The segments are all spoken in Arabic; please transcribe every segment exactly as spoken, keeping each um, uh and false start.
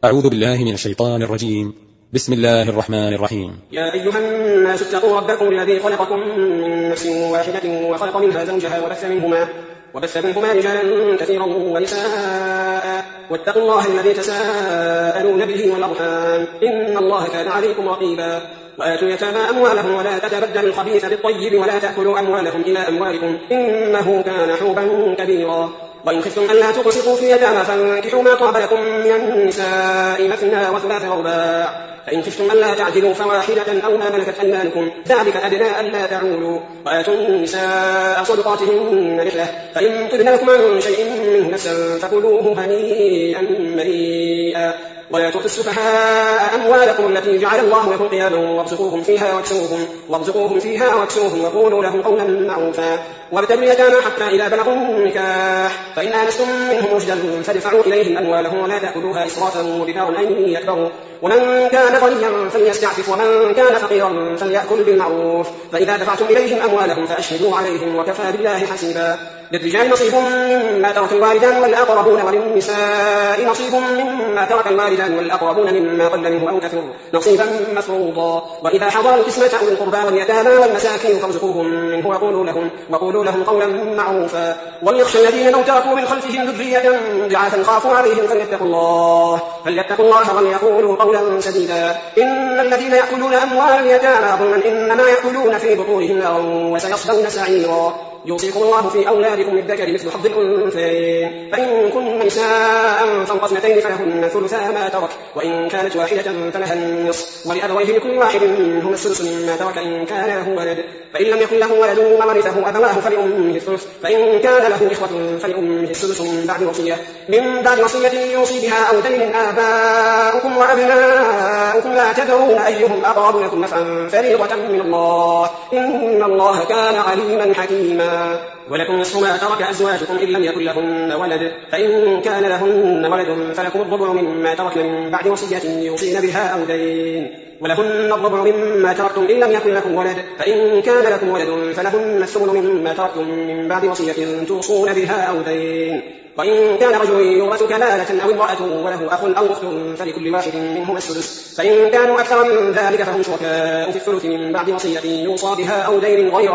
أعوذ بالله من الشيطان الرجيم. بسم الله الرحمن الرحيم. يا أيها الناس اتقوا ربكم الذي خلقكم من نفس واحدة وخلق منها زوجها وبث منهما, وبث منهما رجالا كثيرا ونساء, واتقوا الله الذي تساءلون به والأرحام إن الله كان عليكم رقيبا. وآتوا اليتامى أموالهم ولا تتبدلوا الخبيث بالطيب ولا تأكلوا أموالهم إلى أموالكم إنه كان حوبا كبيرا. وإن خفتم ألا تقسطوا في اليتامى فانكحوا ما طاب لكم من النساء مثنى وثلاث ورباع, فإن خفتم ألا تعدلوا فواحدة أو ما ملكت أيمانكم ذلك أدنى ألا تعولوا. وآتوا النساء صدقاتهن نحلة, فإن طبن لكم عن شيء منه نفسا فكلوه هنيئا مريئا. ولا تؤتوا السفهاء أموالكم التي جعل الله لكم قياما وارزقوهم فيها واكسوهم, وارزقوهم فيها واكسوهم وقولوا لهم قولا معروفا. وابتلوا اليتامى حتى إذا بلغوا النكاح, فإن آنستم منهم رشدا فادفعوا إليهم أموالهم ولا تأكلوها إسرافا وبدارا أن يكبروا. ومن كان غنيا فليستعفف ومن كان فقيرا فليأكل بالمعروف. فإذا دفعتم إليهم أموالهم فأشهدوا عليهم وكفى بالله حسيبا. للرجال نصيب مما ترك الوالدان والأقربون, وللنساء نصيب مما ترك الوالدان والأقربون مما قل منه أو كثر نصيبا مفروضا. وإذا حضروا القسمة أولي القربى واليتامى والمساكين فارزقوهم منه وقولوا لهم, وقولوا لهم قولا معروفا. وليخشى الذين لو تركوا من خلفهم ذرية ضعافا خافوا عليهم فليتقوا الله فليتقوا الله وليقولوا قولا سديدا. إن الذين يأكلون أموال اليتامى ظلما إنما يأكلون في بطونهم نارا وسيصلون سعيرا. يوصيكم الله في أولادكم للذكر مثل حظ الأنثيين, فإن كن نساء فوق اثنتين فلهن ثلثا ما ترك, وإن كانت واحدة فلها النصف, ولأبويه لكل واحد منهما السدس مما ترك إن كان له ولد, فإن لم يكن له ولد وورثه أبواه فلأمه الثلث, فإن كان له إخوة فلأمه السدس من بعد وصية من بعد وصية يوصي بها أو دين. آباؤكم وأبناؤكم لا تدرون أيهم أقرب لكم نفعا فريضة من الله إن الله كان عليما حكيما. ولكم نصف ما ترك أزواجكم إن لم يكن لهن ولد, فإن كان لهن ولد فلكم الربع مما تركن من بعد وصية يوصين بها أو دين, ولهن الربع مما تركتم إن لم يكن لكم ولد, فإن كان لكم ولد فلهن الثمن مما تركتم من بعد وصية توصون بها أو دين. وإن كان رجل يورث كلالة أو امرأة وله أخ أو أخت فلكل واحد منهما السدس, فإن كانوا أكثر من ذلك فهم شركاء في الثلث من بعد وصية يوصى بها أو دين غير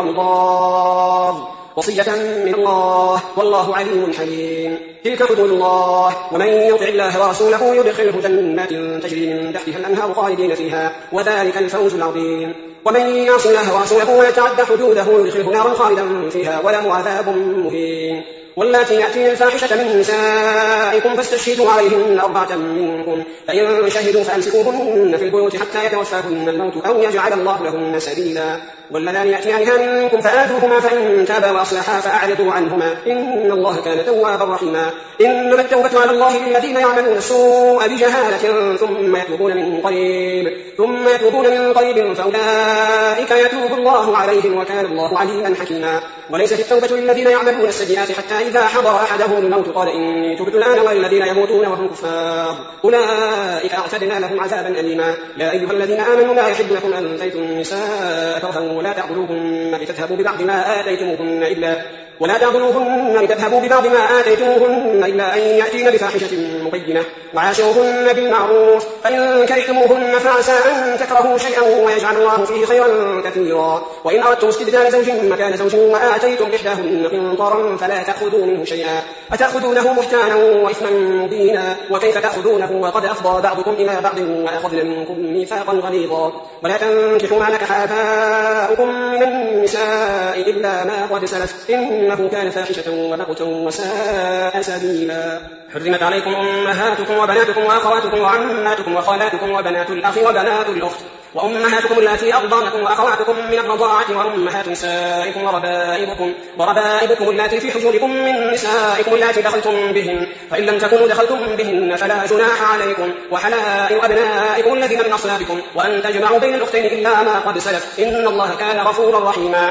مضار, وصية من الله والله عليم حليم. تلك حدود الله, ومن يطع الله ورسوله يدخله جنات تجري من تحتها الأنهار خالدين فيها وذلك الفوز العظيم. ومن يعص الله ورسوله ويتعد حدوده يدخله نارا خالدا فيها وله عذاب مهين. واللاتي يأتين الفاحشة من نسائكم فاستشهدوا عليهن أربعة منكم, فإن شهدوا فأمسكوهن في البيوت حتى يتوفاهن الموت أو يجعل الله لهن سبيلا. واللذان يأتيانها منكم فآتوهما فإن تابا وأصلحا فأعرضوا عنهما إن الله كان توابا رحيما. إنما التوبة على الله للذين يعملون السوء بجهالة ثم يتوبون من قريب ثم يتوبون من قريب فأولئك يتوب الله عليهم وكان الله عليما حكيما. وليست التوبة للذين يعملون السيئات حتى إذا حضر أحدهم الموت قال إني تبت الآن والذين يموتون وهم كفار أولئك أعتدنا لهم عذابا أليما. يا أيها الذين آمنوا لا يحل لكم أن ترثوا النساء كرها ولا تعضلوهن لتذهبوا ببعض ما آتيتموهن إلا ولا تعضلوهن لتذهبوا ببعض ما آتيتموهن إلا أن يأتين بفاحشة مبينة, وعاشروهن بالمعروف, فإن كرهتموهن فعسى أن تكرهوا شيئا ويجعل الله فيه خيرا كثيرا. وإن أردتم استبدال زوج مكان زوج وآتيتم إحداهن قنطرا فلا تأخذوا منه شيئا أتأخذونه بهتانا وإثما مبينا, وكيف تأخذونه وقد أفضى بعضكم إلى بعض وأخذن منكم ميثاقا غليظا. ولا تنكحوا ما نكح آباؤكم من النساء إلا ما قد سلف إنه كان فاحشة ومقتا وساء سبيلا. حرمت عليكم أمهاتكم وبناتكم وأخواتكم وعماتكم وخالاتكم وبنات الأخ وبنات الأخت وأمهاتكم التي أرضعنكم وأخواتكم من الرضاعة وأمهات نسائكم وربائبكم وربائبكم التي في حجوركم من نسائكم التي دخلتم بهن, فإن لم تكونوا دخلتم بهن فلا جناح عليكم, وحلائل أبنائكم الذين من أصلابكم, وأن تجمعوا بين الأختين إلا ما قد سلف إن الله كان غفورا رحيما.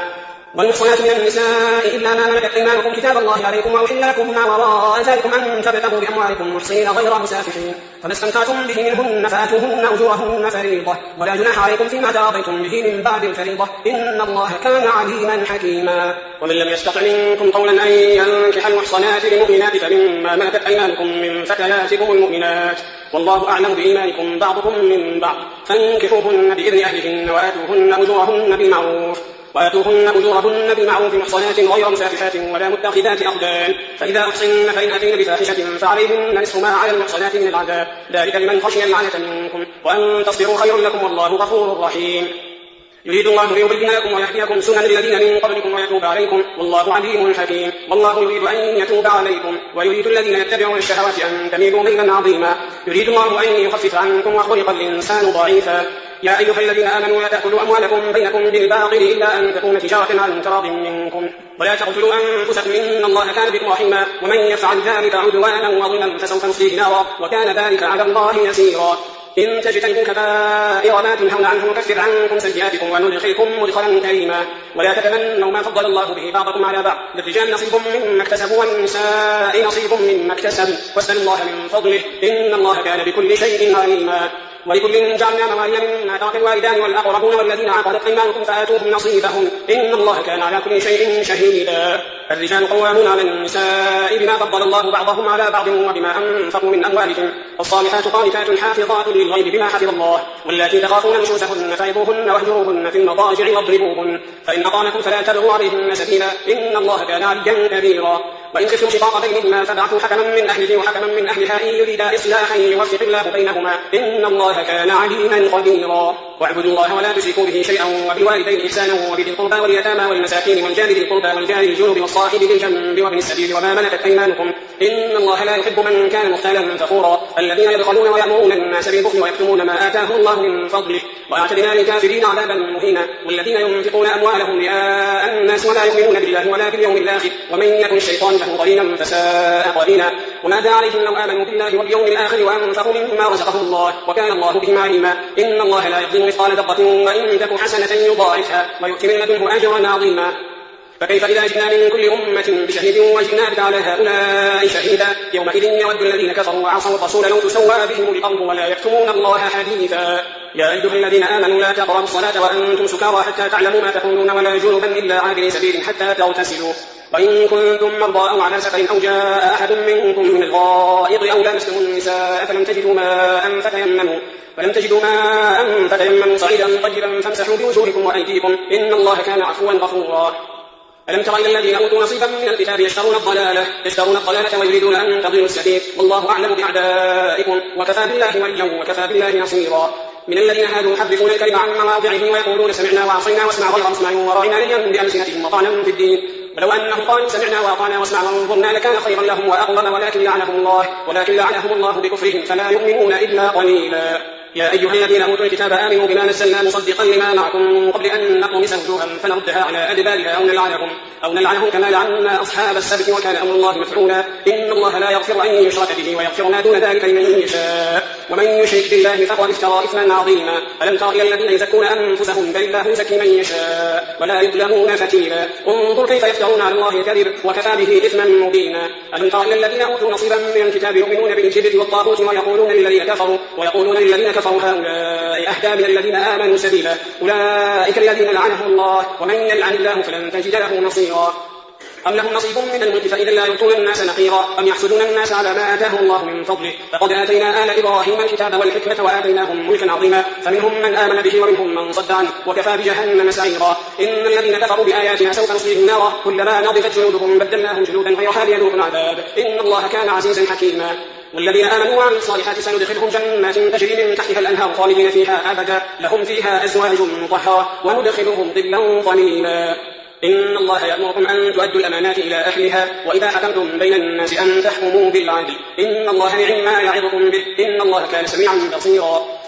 والمحصنات من النساء إلا ما ملكت أيمانكم كتاب الله عليكم وأحل لكم ما وراء ذلكم أن تبتغوا بأموالكم محصنين غير مسافحين فما استمتعتم به منهن فآتوهن أجورهن فريضة ولا جناح عليكم فيما تراضيتم به من بعد الفريضة إن الله كان عليما حكيما. ومن لم يستطع منكم قولا أن ينكح المحصنات المؤمنات فمما ملكت أيمانكم من فتياتكم المؤمنات والله أعلم بإيمانكم بعضكم من بعض فانكحوهن بإذن أهلهن وآتوهن أجورهن بالمعروف وآتوهن أجورهن بالمعروف محصنات غير مسافحات ولا متخذات أخدان فإذا أحصن فإن أتين بفاحشة فعليهن نصف ما على المحصنات من العذاب ذلك لمن خشي العنة منكم وأن تصبروا خير لكم والله غفور رحيم. يريد الله ليبين لكم ويهديكم سنن الذين من قبلكم ويتوب عليكم والله عليم حكيم. والله يريد أن يتوب عليكم ويريد الذين يتبعون الشهوات أن تميلوا ميلا عظيما. يريد الله أن يخفف عنكم وخلق الإنسان ضعيفا. يا أيها الذين آمنوا لا تأكلوا أموالكم بينكم بالباطل إلا أن تكون تجارة عن تراض منكم ولا تقتلوا أنفسكم إن الله كان بكم رحيما ومن يفعل ذلك عدوانا وظلما فسوف نصليه نارا وكان ذلك على الله يسيرا. إن تجتنبوا كبائر ما تنهون عنه نكفر عنكم سيئاتكم وندخلكم مدخلا كريما. ولا تتمنوا ما فضل الله به بعضكم على بعض للرجال نصيب مما اكتسبوا والنساء نصيب مما اكتسبوا واسألوا الله من فضله إن الله كان بكل شيء عليما. ولكل جعلنا موالي مما ترك الوالدان والأقربون والذين عقدت أيمانكم فآتوهم نصيبهم إن الله كان على كل شيء شهيدا. الرجال قوامون على النساء بما فضل الله بعضهم على بعض وبما أنفقوا من أموالهم والصالحات قانتات حافظات للغيب بما حفظ الله واللاتي تخافون نشوزهن فعظوهن واهجروهن في المضاجع واضربوهن فإن أطعنكم فلا تبغوا عليهن سبيلا إن الله كان عليا كبيرا. وإن خفتم شقاق بينهما فابعثوا حكما من أهله وحكما من أهلها إن يريدا إصلاحا يوفق الله بينهما إن الله كان عليما خبيرا. واعبدوا الله ولا تشركوا به شيئا وبالوالدين إحسانا وبذي القربى واليتامى والمساكين والجار ذي القربى والجار الجنوب والصاحب بالجنب وابن السبيل وما ملكت أيمانكم إن الله لا يحب من كان مختالا فخورا. الذين يبخلون ويأمرون الناس بالبخل ويكتمون ما آتاهم الله من فضله وأعتدنا للكافرين عذابا مهينا. والذين ينفقون أموالهم رئاء الناس ولا يؤمنون بالله ولا باليوم الآخر ومن يكن الشيطان له قرينا فساء قرينا. وماذا عليهم لو آمنوا بالله واليوم الآخر وأنفقوا مما رزقهم الله وكان الله بهم عليما. إن الله لا يظلم مثقال ذرة وإن تك حسنة يضاعفها ويؤتي من لدنه أجرا عظيما. فكيف إذا جئنا من كل أمة بشهيد وجئنا بك على هؤلاء شهيدا يومئذ يود الذين كفروا وعصوا الرسول لو تسوى بهم الأرض ولا يكتمون الله حديثا. يا أيها الذين آمنوا لا تقربوا الصلاة وأنتم سكارى حتى تعلموا ما تقولون ولا جنبا إلا عابري سبيل حتى تغتسلوا وإن كنتم مرضى أو على سفر أو جاء أحد منكم من الغائط أو لامستم النساء فلم تجدوا ماء فتيمموا فلم تجدوا ماء فتيمموا صعيدا طيبا فامسحوا بوجوهكم وأيديكم إن الله كان عفوا غفورا. ألم تر إلى الذين أوتوا نصيبا من الكتاب يشترون الضلالة يشترون الضلالة ويريدون أن تضلوا السبيل والله أعلم بأعدائكم وكفى بالله وليا وكفى بالله نصيرا. من الذين هادوا يحرفون الكلم عن مواضعه ويقولون سمعنا وعصينا واسمع غير مسمع وراعنا ليا بألسنتهم وطعنا في الدين ولو أنهم قالوا سمعنا وأطعنا واسمعنا وانظرنا لكان خيرا لهم وأقوم ولكن لعنهم الله ولكن لعنهم الله بكفرهم فلا يؤمنون إلا قليلا. يا أيها الذين أوتوا الكتاب آمنوا بما نزلنا مصدقا لما معكم من قبل أن نطمس وجوها فنردها على أدبارها أو نلعنهم أو نلعنهم كما لعنا أصحاب السبت وكان أمر الله مفعولا. إن الله لا يغفر أن يشرك به ويغفر ما دون ذلك لمن يشاء ومن يشرك بالله فقد افترى إثما عظيما. ألم تر إلى الذين يزكون أنفسهم بل الله يزكي من يشاء ولا يظلمون فتيلا. انظر كيف يفترون على الله الكذب وكفى به إثما مبينا. ألم تر إلى الذين أوتوا نصيبا من الكتاب يؤمنون بالجبت والطاغوت ويقولون للذين كفروا ويقولون للذين كفروا هؤلاء أهدى من الذين آمنوا سبيلا أولئك الذين لعنهم الله ومن يلعن الله فلن تجد له نصيرا. أم لهم نصيب من الملك فإذا لا يؤتون الناس نقيرا أم يحسدون الناس على ما آتاهم الله من فضله فقد آتينا آل إبراهيم الكتاب والحكمة وآتيناهم ملكا عظيما فمنهم من آمن به ومنهم من صد عنه وكفى بجهنم سعيرا. إن الذين كفروا بآياتنا سوف نصليهم نارا كلما نضجت جلودهم بدلناهم جلودا غيرها ليذوقوا العذاب إن الله كان عزيزا حكيما. والذين آمنوا وعملوا الصالحات سندخلهم جنات تجري من تحتها الأنهار خالدين فيها أبدا لهم فيها أزواج مطهرة وندخلهم ظلا ظليلا. إن الله يأمركم أن تؤدوا الأمانات إلى أهلها وإذا حكمتم بين الناس أن تحكموا بالعدل إن الله نعم ما يعظكم به إن الله كان سميعا بصيرا.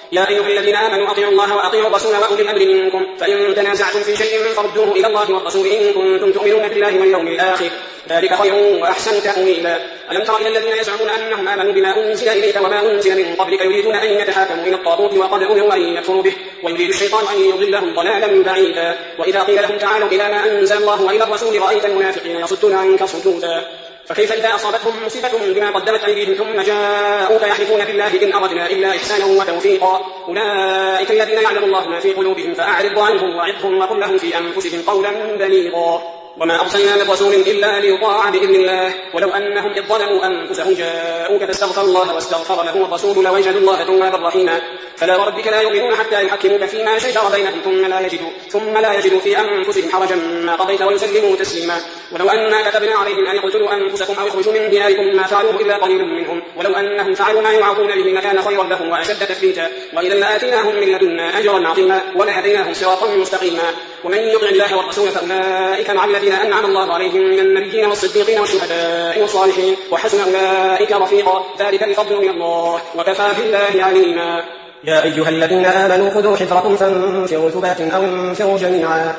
يا أيها الذين آمنوا أطيعوا الله وأطيعوا الرسول وأولي الأمر منكم فإن تنازعتم في شيء فردوه إلى الله والرسول إن كنتم تؤمنون بالله واليوم الآخر ذلك خير وأحسن تأويلا. ألم تر إلى الذين يزعمون أنهم آمنوا بما أنزل إليك وما أنزل من قبلك يريدون أن يتحاكموا إلى الطاغوت وقد أمروا أن يكفروا به ويريد الشيطان أن يضلهم ضلالا بعيدا. وإذا قيل لهم تعالوا إلى ما أنزل الله وإلى الرسول رأيت المنافقين يصدون عنك صدودا. فكيف إذا أصابتهم مصيبة بما قدمت أيديهم ثم جاءوك يحلفون بالله إن أردنا إلا إحسانا وتوفيقا أولئك الذين يعلم الله ما في قلوبهم فأعرض عنهم وعظهم وقل لهم في أنفسهم قولا بليغا. وما أرسلنا من رسول إلا ليطاع بإذن الله ولو أنهم إذ ظلموا أنفسهم جاءوك فاستغفروا الله واستغفر لهم الرسول لوجدوا الله توابا رحيما. فلا وربك لا يؤمنون حتى يحكموك فيما شجر بينهم ثم لا يجدوا ثم لا يجدوا في أنفسهم حرجا ما قضيت ويسلموا تسليما. ولو أننا كتبنا عليهم أن يقتلوا أنفسكم أو يخرجوا من دياركم ما فعلوه إلا قليل منهم ولو أنهم فعلوا ما يوعظون به لكان خيرا لهم وأشد تثبيتا وإذا لآتيناهم من لدنا أجرا عظيما ولهديناهم صراطا مستقيما. ومن يطع الله والرسول فأولئك مع الذين أنعم الله عليهم من النبيين والصديقين والشهداء والصالحين وحسن أولئك رفيقا ذلك الفضل من الله وكفى بالله عليما. يا أيها الذين آمنوا خذوا حذركم فانفروا ثبات أو انفروا جميعا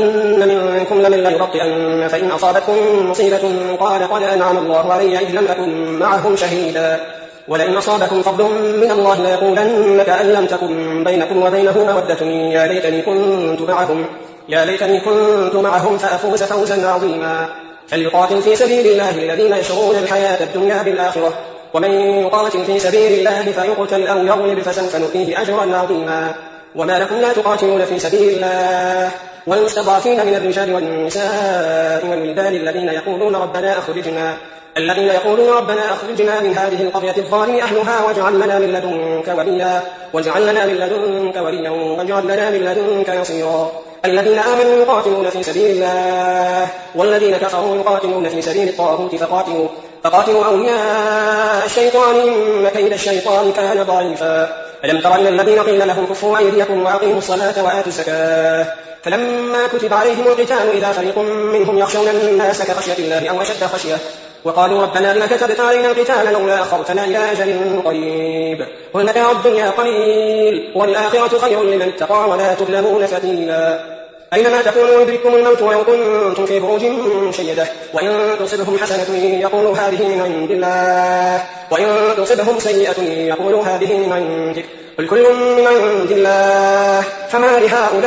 وإن منكم لمن ليبطئن فإن أصابتكم مصيبة قال قد أنعم الله علي إذ لم أكن معهم شهيدا ولئن أصابكم فضل من الله ليقولن كأن لم تكن بينكم وبينه مودة يا ليتني كنت معهم يا ليتني كنت معهم فأفوز فوزا عظيما. فليقاتل في سبيل الله الذين يشرون الحياة الدنيا بالآخرة ومن يقاتل في سبيل الله فيقتل أو يغلب فسوف نؤتيه أجرا عظيما. وما لكم لا تقاتلون في سبيل الله والمستضعفين من الرجال والنساء والولدان الذين يقولون ربنا أخرجنا الذين يقولون ربنا أخرجنا من هذه القرية الظالم أهلها واجعل لنا من لدنك وليا واجعل لنا من لدنك وليا واجعل لنا من لدنك نصيرا. الذين آمنوا يقاتلون في سبيل الله والذين كفروا يقاتلون في سبيل الطاغوت فقاتلوا فقاتلوا أولياء الشيطان إن كيد الشيطان كان ضعيفا. ألم تر إلى الذين قيل لهم كفوا أيديكم وأقيموا الصلاة وآتوا الزكاة فلما كتب عليهم القتال إذا فريق منهم يخشون الناس كخشية الله أو أشد خشية وقالوا ربنا إنك كتبت علينا القتال لولا أخرتنا إلى أجل قريب قل متاع الدنيا قليل والآخرة خير لمن اتقى ولا تظلمون فتيلا. أينما تكونوا يدرككم الموت ولو كنتم في بروج مشيدة وإن تصبهم حسنة يقولوا هذه من عند الله وإن تصبهم سيئة يقولوا هذه من عندك قل كل من عند الله فما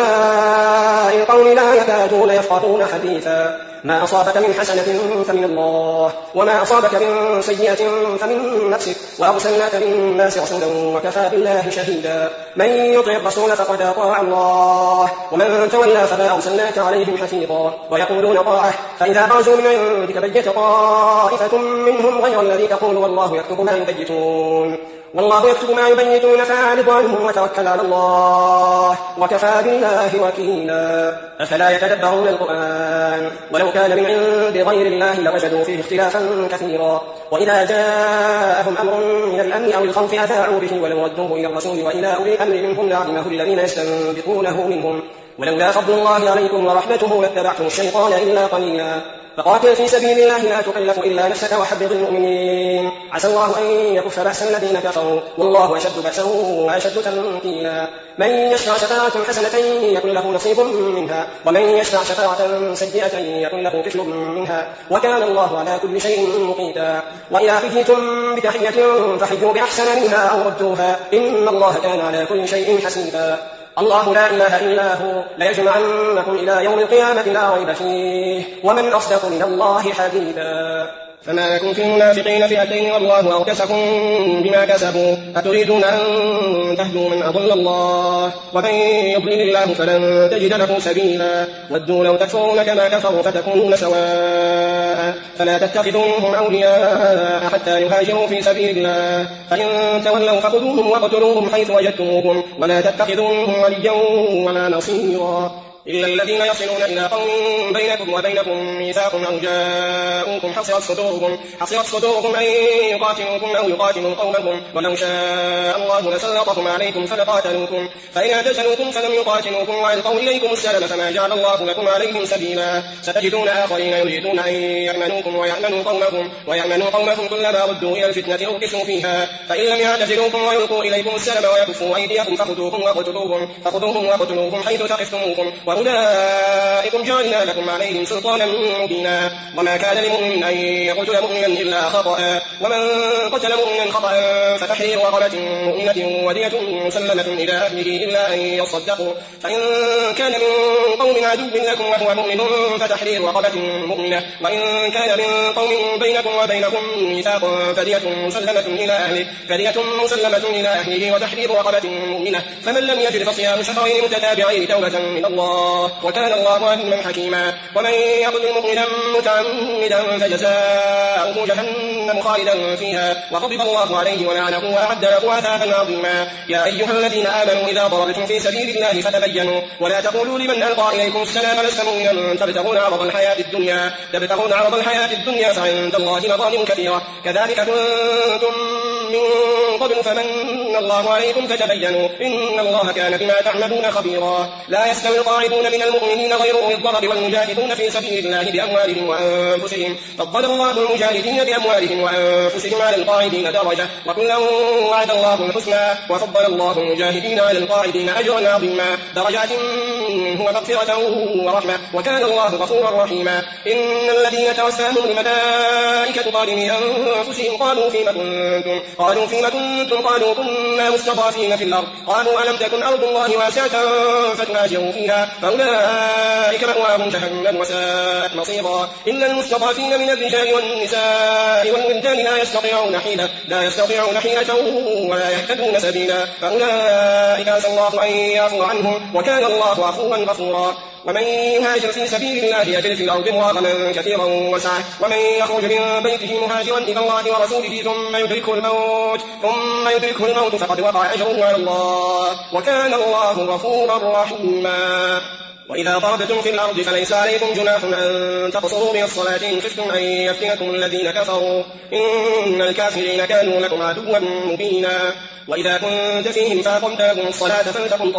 لهؤلاء القوم لا يكادون يفقهون حديثا. ما أصابك من حسنة فمن الله وما أصابك من سيئة فمن نفسك وأرسلناك للناس رسولا وكفى بالله شهيدا. من يطع الرسول فقد أطاع الله ومن تولى فما أرسلناك عليهم حفيظا. ويقولون طاعة فإذا برزوا من عندك بيت طائفة منهم غير الذي تقول والله يكتب ما يبيتون والله يكتب ما يبيتون فأعرض عنهم وتوكل على الله وكفى بالله وكيلا. أفلا يتدبرون القرآن ولو كان من عند غير الله لوجدوا فيه اختلافا كثيرا. وإذا جاءهم أمر من الأمن أو الخوف أذاعوا به ولو ردوه إلى الرسول وإلى أولي الأمر منهم لعلمه الذين يستنبطونه منهم ولولا فضل الله عليكم ورحمته لاتبعتم الشيطان إلا قليلا. فقاتل في سبيل الله لا تكلف إلا نفسك وحبط المؤمنين عسى الله أن يكف بأس الذين كفروا والله أشد بأسا وأشد تنكيلا. من يشفع شفاعة حسنة يكن له نصيب منها ومن يشفع شفاعة سيئة يكن له كفل منها وكان الله على كل شيء مقيتا. وإذا حييتم بتحية فحيوا بأحسن منها أو ردوها إن الله كان على كل شيء حسيبا. الله لا إله إلا هو ليجمعنكم إلى يوم القيامة لا ريب فيه ومن أصدق من الله حديثا. فما لكم في المنافقين فئتين والله أركسكم بما كسبوا أتريدون أن تهدوا من أضل الله ومن يضلل الله فلن تجد له سبيلا. ودوا لو تكفرون كما كفروا فتكونون سواء فلا تتخذوهم أولياء حتى يهاجروا في سبيل الله فإن تولوا فخذوهم واقتلوهم حيث وجدتموهم ولا تتخذوهم وليا ولا نصيرا. إلا الذين يصلون إلى قوم بينكم وبينكم ميثاق أو جاءوكم حصرت صدورهم, حصرت صدورهم أن يقاتلوكم أو يقاتلوا قومكم ولو شاء الله لسلطكم عليكم فلقاتلوكم فإن اعتزلوكم فلم يقاتلوكم وألقوا إليكم السلم فما جعل الله لكم عليهم سبيلا ستجدون آخرين يريدون أن يأمنوكم ويأمنوا قومكم, ويأمنوا قومكم كلما ردوا إلى الفتنة أركسوا فيها فإن لم يعتزلوكم ويلقوا إليكم السلم ويكفوا أيديكم فخذوهم وقتلوهم, فخذوهم وقتلوهم حيث ثقفتموهم وأولئكم جعلنا لكم عليهم سلطانا مبينا. وما كان لمؤمن أن يقتل مؤمنا إلا خطأ ومن قتل مؤمنا خطأ فتحرير رقبة مؤمنة ودية مسلمة إلى أهله إلا أن يصدقوا فإن كان من قوم عدو لكم وهو مؤمن فتحرير رقبة مؤمنة وإن كان من قوم بينكم وبينهم ميثاق فدية مسلمة إلى أهله, فدية مسلمة إلى أهله وتحرير رقبة مؤمنة فمن لم يجد فصيام شهرين متتابعين توبة من الله وكان الله عليما حكيما. ومن يقتل مؤمنا متعمدا فجزاؤه جهنم خالدا فيها وغضب الله عليه ولعنه وأعد له عذابا عظيما. يا أيها الذين آمنوا إذا ضربتم في سبيل الله فتبينوا ولا تقولوا لمن ألقى إليكم السلام لست مؤمنا تبتغون عرض الحياة الدنيا تبتغون عرض الحياة الدنيا فعند الله مظالم كثيرة كذلك كنتم من قبل فمن الله عليكم فتبينوا إن الله كان بما تعملون خبيرا. لا يستوي القاعدون من المؤمنين غير أولي الضرر والمجاهدون في سبيل الله بأموالهم وأنفسهم فضل الله المجاهدين بأموالهم وأنفسهم على القاعدين درجة وكلا وعد الله الحسنى وفضل الله المجاهدين على القاعدين أجرا عظيما درجات منه ومغفرة ورحمة وكان الله غفورا رحيما. إن الذين توفاهم الملائكة ظالمي أنفسهم قالوا فيما كنتم قالوا فيما كنتم قالوا كنا مستضعفين في الأرض قالوا ألم تكن أرض الله واسعة فتهاجروا فيها فأولئك مأواهم جهنم وساءت مصيرا. إلا المستضعفين من الرجال والنساء والولدان لا يستطيعون حيلة لا يستطيعون حيلة ولا يهتدون سبيلا فأولئك عسى الله أن يعفو عنهم وكان الله عفوا غفورا. ومن يهاجر في سبيل الله يجد في الأرض مراغما كثيرا وسعة ومن يخرج من بيته مهاجرا إلى الله ورسوله ثم يدركه الموت ثم يدركه الموت فقد وقع أجره على الله وكان الله غفورا رحيما. وإذا ضربتم في الأرض فليس عليكم جناح أن تقصروا من الصلاة إن خفتم أن يفتنكم الذين كفروا إن الكافرين كانوا لكم عدوا مبينا. وإذا كنت فيهم فأقمت لهم الصلاة فلتقم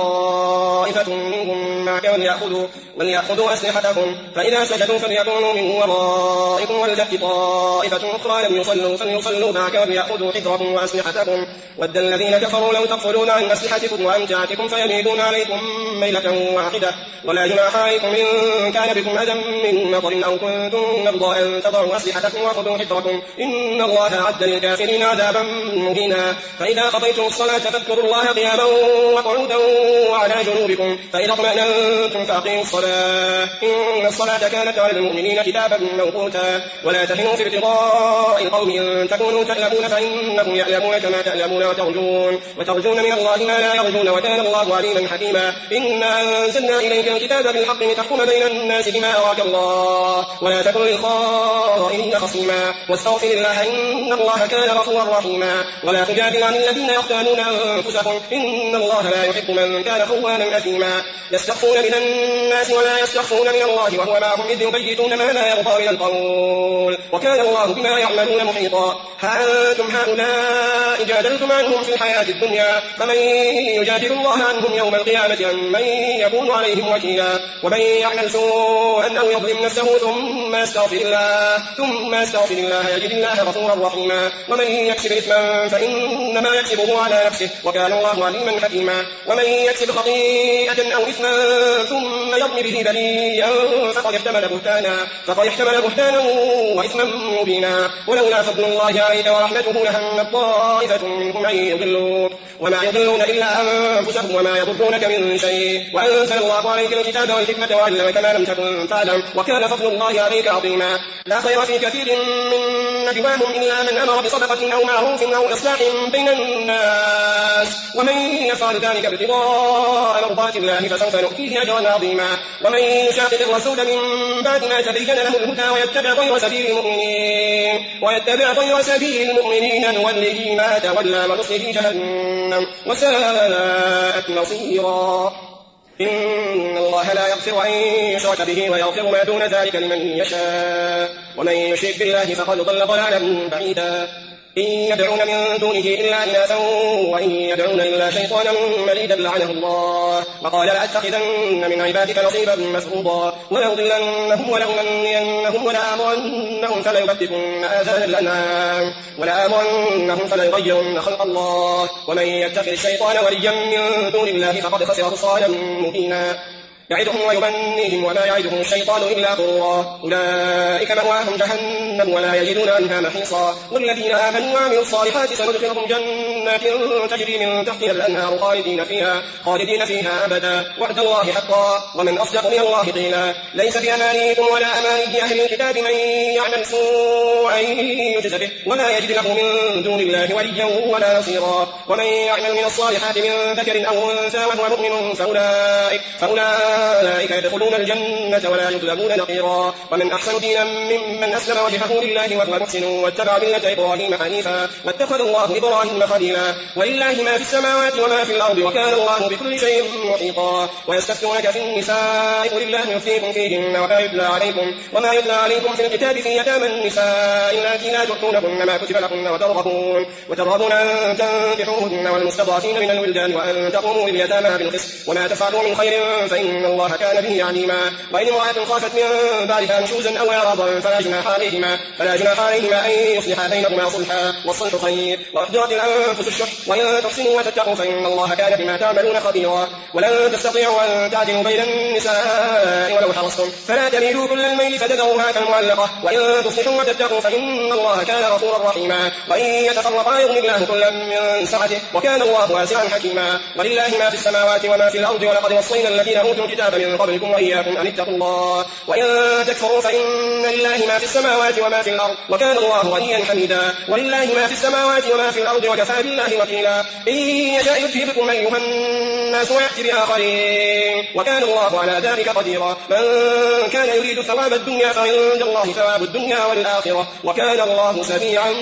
طائفة منهم معك وليأخذوا, وليأخذوا أسلحتكم فإذا سجدوا فليكونوا من ورائكم ولتأت طائفة أخرى لم يصلوا فليصلوا معك وليأخذوا حذركم وأسلحتكم ود الذين كفروا لو تغفلون عن أسلحتكم وأمتعتكم فيميلون عليكم ميلة واحدة ولا جناح عليكم إن كان بكم أذى من مطر أو كنتم مرضى أن تضعوا أسلحتكم وخذوا حذركم إن الله أعد للكافرين عذابا مهينا. فإذا قضيتم الصلاة فاذكروا الله قياما وقعودا وعلى جنوبكم فإذا اطمأننتم فأقيموا الصلاة إن الصلاة كانت على المؤمنين كتابا موقوتا. ولا تهنوا في ابتغاء القوم إن تكونوا تألمون فإنهم يألمون كما تألمون وترجون, وترجون من الله ما لا يرجون وكان الله عليما حكيما. إنا أنزلنا إليك الكتاب بالحق لتحكم بين الناس بما أراك الله ولا تكن للخائنين خصيما واستغفر الله إن الله كان غفورا رحيما. ولا تجادل عن الذين يختانون أنفسهم إن الله لا يحب من كان خوانا أثيما. يستخفون من الناس ولا يستخفون من الله وهو معهم إذ يبيتون ما لا يرضى من القول وكان الله بما يعملون محيطا. ها أنتم هؤلاء جادلتم عنهم في الحياة الدنيا فمن يجادل الله عنهم يوم القيامة من يكون عليهم وكيلا. ومن يعمل سوءا أو يظلم نفسه ثم يستغفر الله ثم يستغفر الله يجد الله غفورا رحيما. ومن يكسب إثما فإنما يكسبه على نفسه وكان الله عليما حكيما. ومن يكسب خطيئة أو إثما ثم يرمي به بريئا فقد احتمل بهتانا فقد احتمل بهتانا وإثما مبينا. ولولا فضل الله عليك ورحمته لهم طائفة منهم أن يضلوك وما يضلون إلا أنفسهم وما يضرونك من شيء وأنزل الله عليك الكتاب والحكمة وعلمك ما لم تكن تعلم وكان فضل الله عليك عظيما. لا خير في كثير من نجواهم إلا من أمر بصدقة أو معروف أو إصلاح بين الناس ومن يفعل ذلك ابتغاء مرضات الله فسوف نؤتيه أجرا عظيما. ومن يشاقق الرسول من بعد ما تبين له الهدى ويتبع غير سبيل المؤمنين ويتبع غير سبيل المؤمنين نوله ما تولى ونصله جهنم وساءت مصيرا. إن الله لا يغفر أن يشرك به ويغفر ما دون ذلك لمن يشاء ومن يشرك بالله فقد ضل ضلالا بعيدا إن يدعون من دونه إلا إناثا وإن يدعون إلا شيطانا مريدا لعنه الله وقال لأتخذن من عبادك نصيبا مفروضا ولأضلنهم ولأمنينهم ولآمرنهم فليبتكن آذان الأنعام ولآمرنهم فليغيرن خلق الله ومن يتخذ الشيطان وليا من دون الله فقد خسر خسرانا مبينا يعدهم ويمنيهم وما يعدهم الشيطان إلا غرورا أولئك مأواهم جهنم ولا يجدون عنها محيصا والذين آمنوا وعملوا الصالحات سندخلهم جنات تجري من تحتها الأنهار خالدين فيها خالدين فيها أبدا وعد الله حقا ومن أصدق من الله قيلا ليس بأمانيكم ولا أماني أهل الكتاب من يعمل سوءا يجز به ولا يجد له من دون الله وليا ولا نصيرا ومن يعمل من الصالحات من ذكر أو أنثى وهو مؤمن فأولئك, فأولئك أولئك يدخلون الجنة ولا يظلمون نقيرا ومن أحسن دينا ممن أسلم وجهه لله وهو محسن واتبع ملة إبراهيم حنيفا واتخذ الله إبراهيم خليلا ولله ما في السماوات وما في الأرض وكان الله بكل شيء محيطا ويستفتونك في النساء قل الله يفتيكم فيهن وما يتلى عليكم وما يتلى عليكم في الكتاب في يتامى النساء اللاتي لا تؤتونهن ما كتب لهن وترغبون وترغبون أن تنكحوهن والمستضعفين من الولدان وأن تقوموا لليتامى بالقسط وما تفعلوا من خير فإن الله كان به عليما وإن امرأة خافت من بعدها نشوزا أو إعراضا فلا جناح عليهما فلا جناح عليهما أن يصلحا بينهما صلحا والصلح خير وأحضرت الأنفس الشح وإن تحسنوا وتتقوا فإن الله كان بما تعملون خبيرا ولن تستطيعوا أن تعدلوا بين النساء ولو حرصتم فلا تميلوا كل الميل فتذروها كالمعلقة وإن تصلحوا وتتقوا فإن الله كان غفورا رحيما وإن يتفرقا يغني الله كلا من سعته وكان الله واسعا حكيما ولله ما في السماوات وما في الأرض ولقد وصينا الذين أوتوا الكتاب من قبلكم وإياكم أن اتقوا الله وإن تكفروا فإن لله ما في السماوات وما في الأرض وكان الله غنيا حميدا ولله ما في السماوات وما في الأرض وكفى بالله وكيلا إن يشاء يذهبكم أيها الناس ويأتي بآخرين وكان الله على ذلك قديرا من كان يريد ثواب الدنيا فعند الله ثواب الدنيا والآخرة وكان الله سميعا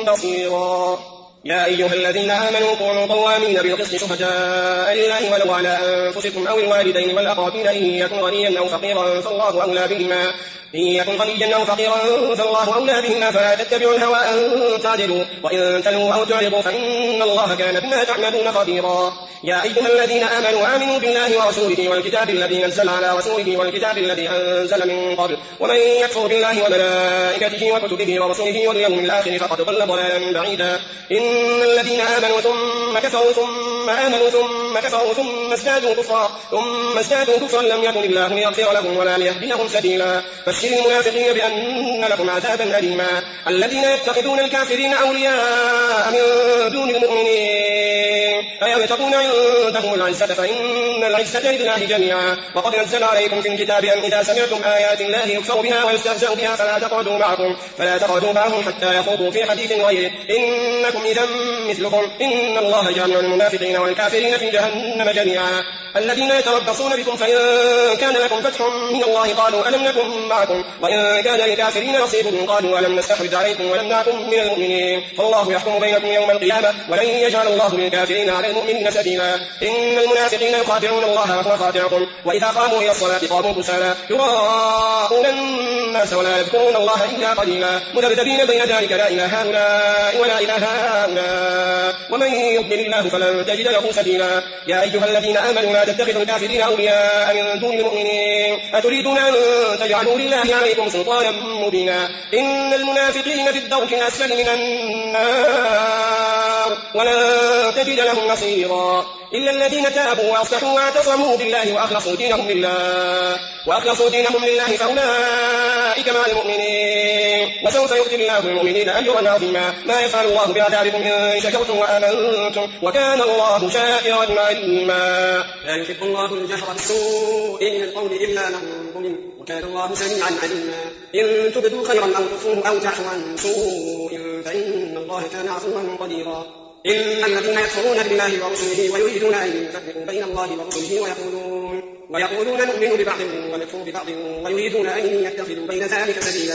بصيرا يا أيها الذين آمنوا كونوا قوامين بالقسط شهداء لله ولو على أنفسكم أو الوالدين والأقربين إن يكن غنيا أو فقيرا فالله أولى بهما إن يكن غنيا أو فقيرا فالله أولى بهما فلا تتبعوا الهوى أن تعدلوا وإن تلووا أو تعرضوا فإن الله كان بما تعملون خبيرا يا أيها الذين آمنوا آمنوا بالله ورسوله والكتاب الذي نزل على رسوله والكتاب الذي أنزل من قبل ومن يكفر بالله وملائكته وكتبه ورسله واليوم الآخر فقد ضل ضلالا بعيدا إن الذين آمنوا ثم كفروا ثم آمنوا ثم كفروا ثم ازدادوا كفرا ثم ازدادوا كفرا لم يكن الله ليغفر لهم ولا ليهديهم سبيلا بشر المنافقين بأن لكم عذابا أليما الذين يتخذون الكافرين أولياء من دون المؤمنين أيبتغون عندهم العزة فإن العزة لله جميعا وقد نزل عليكم في الكتاب أن إذا سمعتم آيات الله يكفر بها ويستهزأ بها فلا تقعدوا معهم فلا تقعدوا معهم حتى يخوضوا في حديث غيره إنكم إذا مثلكم إن الله جامع المنافقين والكافرين في جهنم جميعا الذين يتربصون بكم فإن كان لكم فتح من الله قالوا ألم نكن معكم وإن كان للكافرين نصيب قالوا ألم نستحوذ عليكم ولم نكن من المؤمنين فالله يحكم بينكم يوم القيامة ولن يجعل الله للكافرين على المؤمنين سبيلا إن المنافقين يخادعون الله وهو خادعهم وإذا قاموا إلى الصلاة قاموا كسالى يراءون الناس ولا يذكرون الله إلا قليلا مذبذبين بين ذلك لا إله هؤلاء ولا إله هؤلاء ومن يضلل الله فلن تجد له سبيلا يا أيها الذين آمنوا لا تتخذوا الكافرين أولياء من دون المؤمنين أتريدون أن تجعلوا لله عليكم سلطانا مبينا إن المنافقين في الدرك الأسفل من النار ولا تجد لهم نصيرا إلا الذين تابوا وأصلحوا واعتصموا بالله وأخلصوا دينهم لله وأخلصوا دينهم لله فأولئك مع المؤمنين وسوف يؤتي الله المؤمنين أجرا عظيما ما يفعل الله بعذابكم إن شكرتم وآمنتم وكان الله شاكرا عليما لا يحب الله الجهر بالسوء من القول إلا من ظلم وكان الله سميعا عليما إن تبدوا خيرا أو تخفوه أو تعفوا عن سوء فإن الله كان عفوا قديرا إن الذين يكفرون بالله ورسله ويريدون أن يفرقوا بين الله ورسله ويقولون ويقولون نؤمن ببعض ونكفر ببعض ويريدون أن يتخذوا بين ذلك سبيلا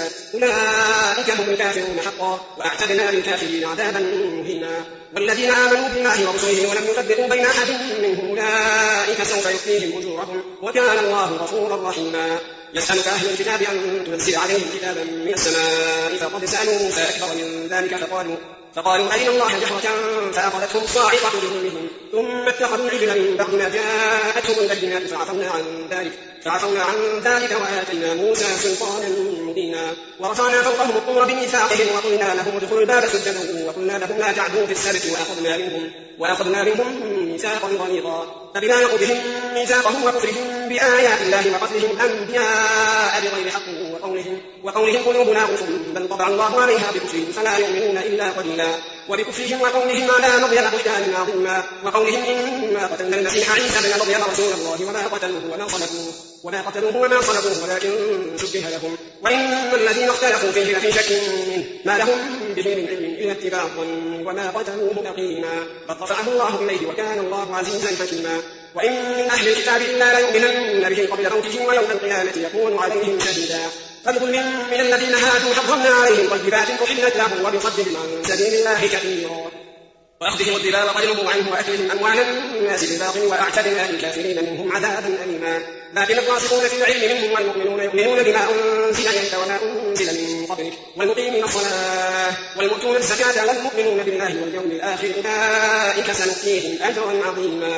أولئك هم الكافرون حقا وأعتدنا للكافرين عذابا مهينا. والذين آمنوا بالله ورسله ولم يفرقوا بين أحد منهم أولئك سوف يؤتيهم أجورهم وكان الله غفورا رحيما. يسألك أهل الكتاب أن تنزل عليهم كتابا من السماء فقد سألوا موسى أكبر من ذلك فقالوا فقالوا أرنا الله جهرة فأخذتهم الصاعقة بظلمهم ثم اتخذوا العجل من بعد ما جاءتهم البينات فعفونا عن ذلك فعفونا عن ذلك وآتينا موسى سلطانا مبينا. ورفعنا فوقهم الطور بميثاقهم وقلنا لهم ادخلوا الباب سجدا وقلنا لهم لا تعدوا في السبت وأخذنا منهم وأخذنا منهم ميثاقا غليظا. فبما نقضهم ميثاقهم وكفرهم بآيات الله وقتلهم الأنبياء بغير حق وقولهم وقولهم قلوبنا غلف بل طبع الله عليها بكفرهم فلا يؤمنون إلا قليلا. وبكفرهم وقولهم على مريم بهتانا عظيما وقولهم إنا قتلنا المسيح عيسى بن مريم رسول الله وما قتلوه وما صلبوه وما قتلوه وما صلبوه ولكن شبه لهم وإن الذين اختلفوا فيه لفي شك منه ما لهم به من علم إلا اتباع الظن وما قتلوه يقينا بل رفعه الله إليه وكان الله عزيزا حكيما. وإن من أهل الكتاب إلا ليؤمنن به قبل موته ويوم القيامة يكون عليهم شهيدا. فبظلم من الذين هادوا حرمنا عليهم طيبات أحلت لهم وبصدهم عن سبيل الله كثيرا وأخذهم الربا وقدموا عنه وأكلهم أموال الناس بالباطل وأعتدنا للكافرين منهم عذابا أليما. لكن الراسخون في العلم منهم والمؤمنون يؤمنون بما أنزل إليك وما أنزل من قبلك والمقيمين الصلاة والمؤتون الزكاة والمؤمنون بالله واليوم الآخر أولئك سنؤتيهم أجرا عظيما.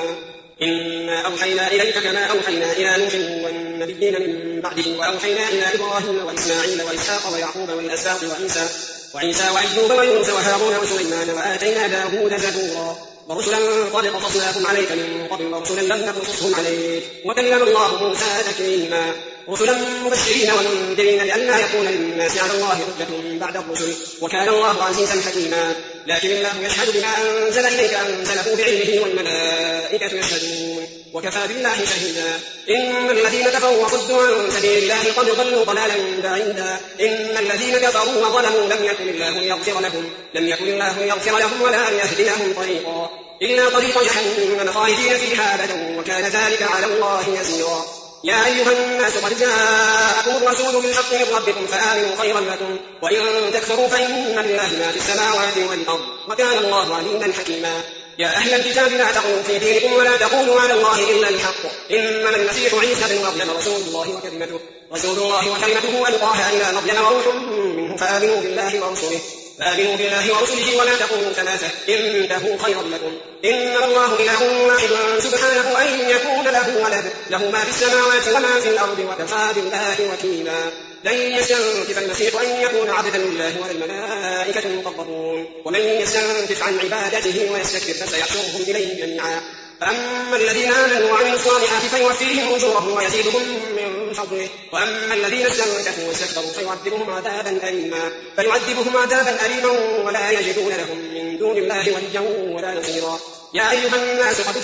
إنا أوحينا إليك كما أوحينا إلى نوح والنبيين من بعده وأوحينا إلى إبراهيم وإسماعيل وإسحاق ويعقوب والأسباط وعيسى وعيسى وأيوب ويونس وهارون وسليمان وآتينا داود زبورا. ورسلا قد قصصناهم عليك من قبل ورسلا لم نقصصهم عليك وكلم الله موسى تكليما. رسلا مبشرين ومنذرين لئلا يكون للناس على الله حجة بعد الرسل وكان الله عزيزا حكيما. لكن الله يشهد بما أنزل إليك أنزله بعلمه والملائكة يشهدون وكفى بالله شهيدا. إن الذين كفروا وصدوا عن سبيل الله قد ضلوا ضلالا بعيدا. إن الذين كفروا وظلموا لم يكن الله ليغفر لهم لم يكن الله ليغفر لهم ولا ليهديهم طريقا إلا طريق جهنم خالدين فيها أبدا وكان ذلك على الله يسيرا. يا أيها الناس قد جاءكم الرسول بالحق من ربكم فآمنوا خيرا لكم وإن تكفروا فإن لله ما في السماوات والأرض وكان الله عليما حكيما. يا أهل الكتاب لا تغلوا في دينكم ولا تقولوا على الله إلا الحق إنما المسيح عيسى بن مريم رسول الله وكلمته رسول الله وكلمته ألقاها إلى مريم وروح منه فآمنوا بالله ورسله فآمنوا بالله ورسله ولا تقولوا ثلاثة انتهوا خيرا لكم إنما الله إله واحد سبحانه أن يكون له ولد له ما في السماوات وما في الأرض وكفى بالله وكيلا. لن يستنكف المسيح أن يكون عبدا لله ولا الملائكة المقربون ومن يستنكف عن عبادته ويستكبر فسيحشرهم إليه جميعا. فأما الذين آمنوا وعملوا الصالحات فيوفيهم أجورهم ويزيدهم من فضله وأما الذين استنكفوا واستكبروا فيعذبهم عذابا أليما فيعذبهم عذابا أليما ولا يجدون لهم من دون الله وليا ولا نصيرا. يا أيها الناس قد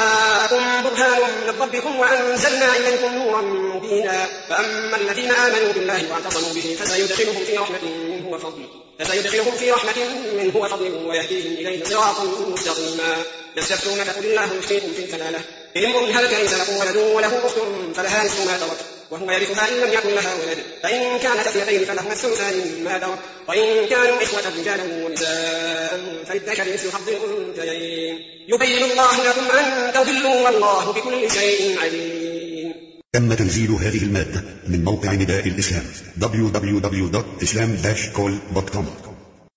جاءكم برهان من ربكم وأنزلنا إليكم نورا مبينا. فأما الذين آمنوا بالله واعتصموا به فسيدخلهم في رحمة منه وفضل فسيدخلهم في رحمة منه وفضل ويهديهم إليه صراطا مستقيما. يستفتونك قل الله يفتيكم في الكلالة إن امرؤ هلك ليس له ولد وله أخت فلها نصف ما ترك وهو يرثها إن لم يكن لها ولد فإن كانت اثنتين فلهما الثلثان مما ترك وإن كانوا إخوة رجالا ونساء فللذكر مثل حظ الأنثيين يبين الله لكم أن تضلوا والله بكل شيء عليم. تم تنزيل هذه المادة من موقع نداء الإسلام دبليو دبليو دبليو دوت إسلام داش كول دوت كوم.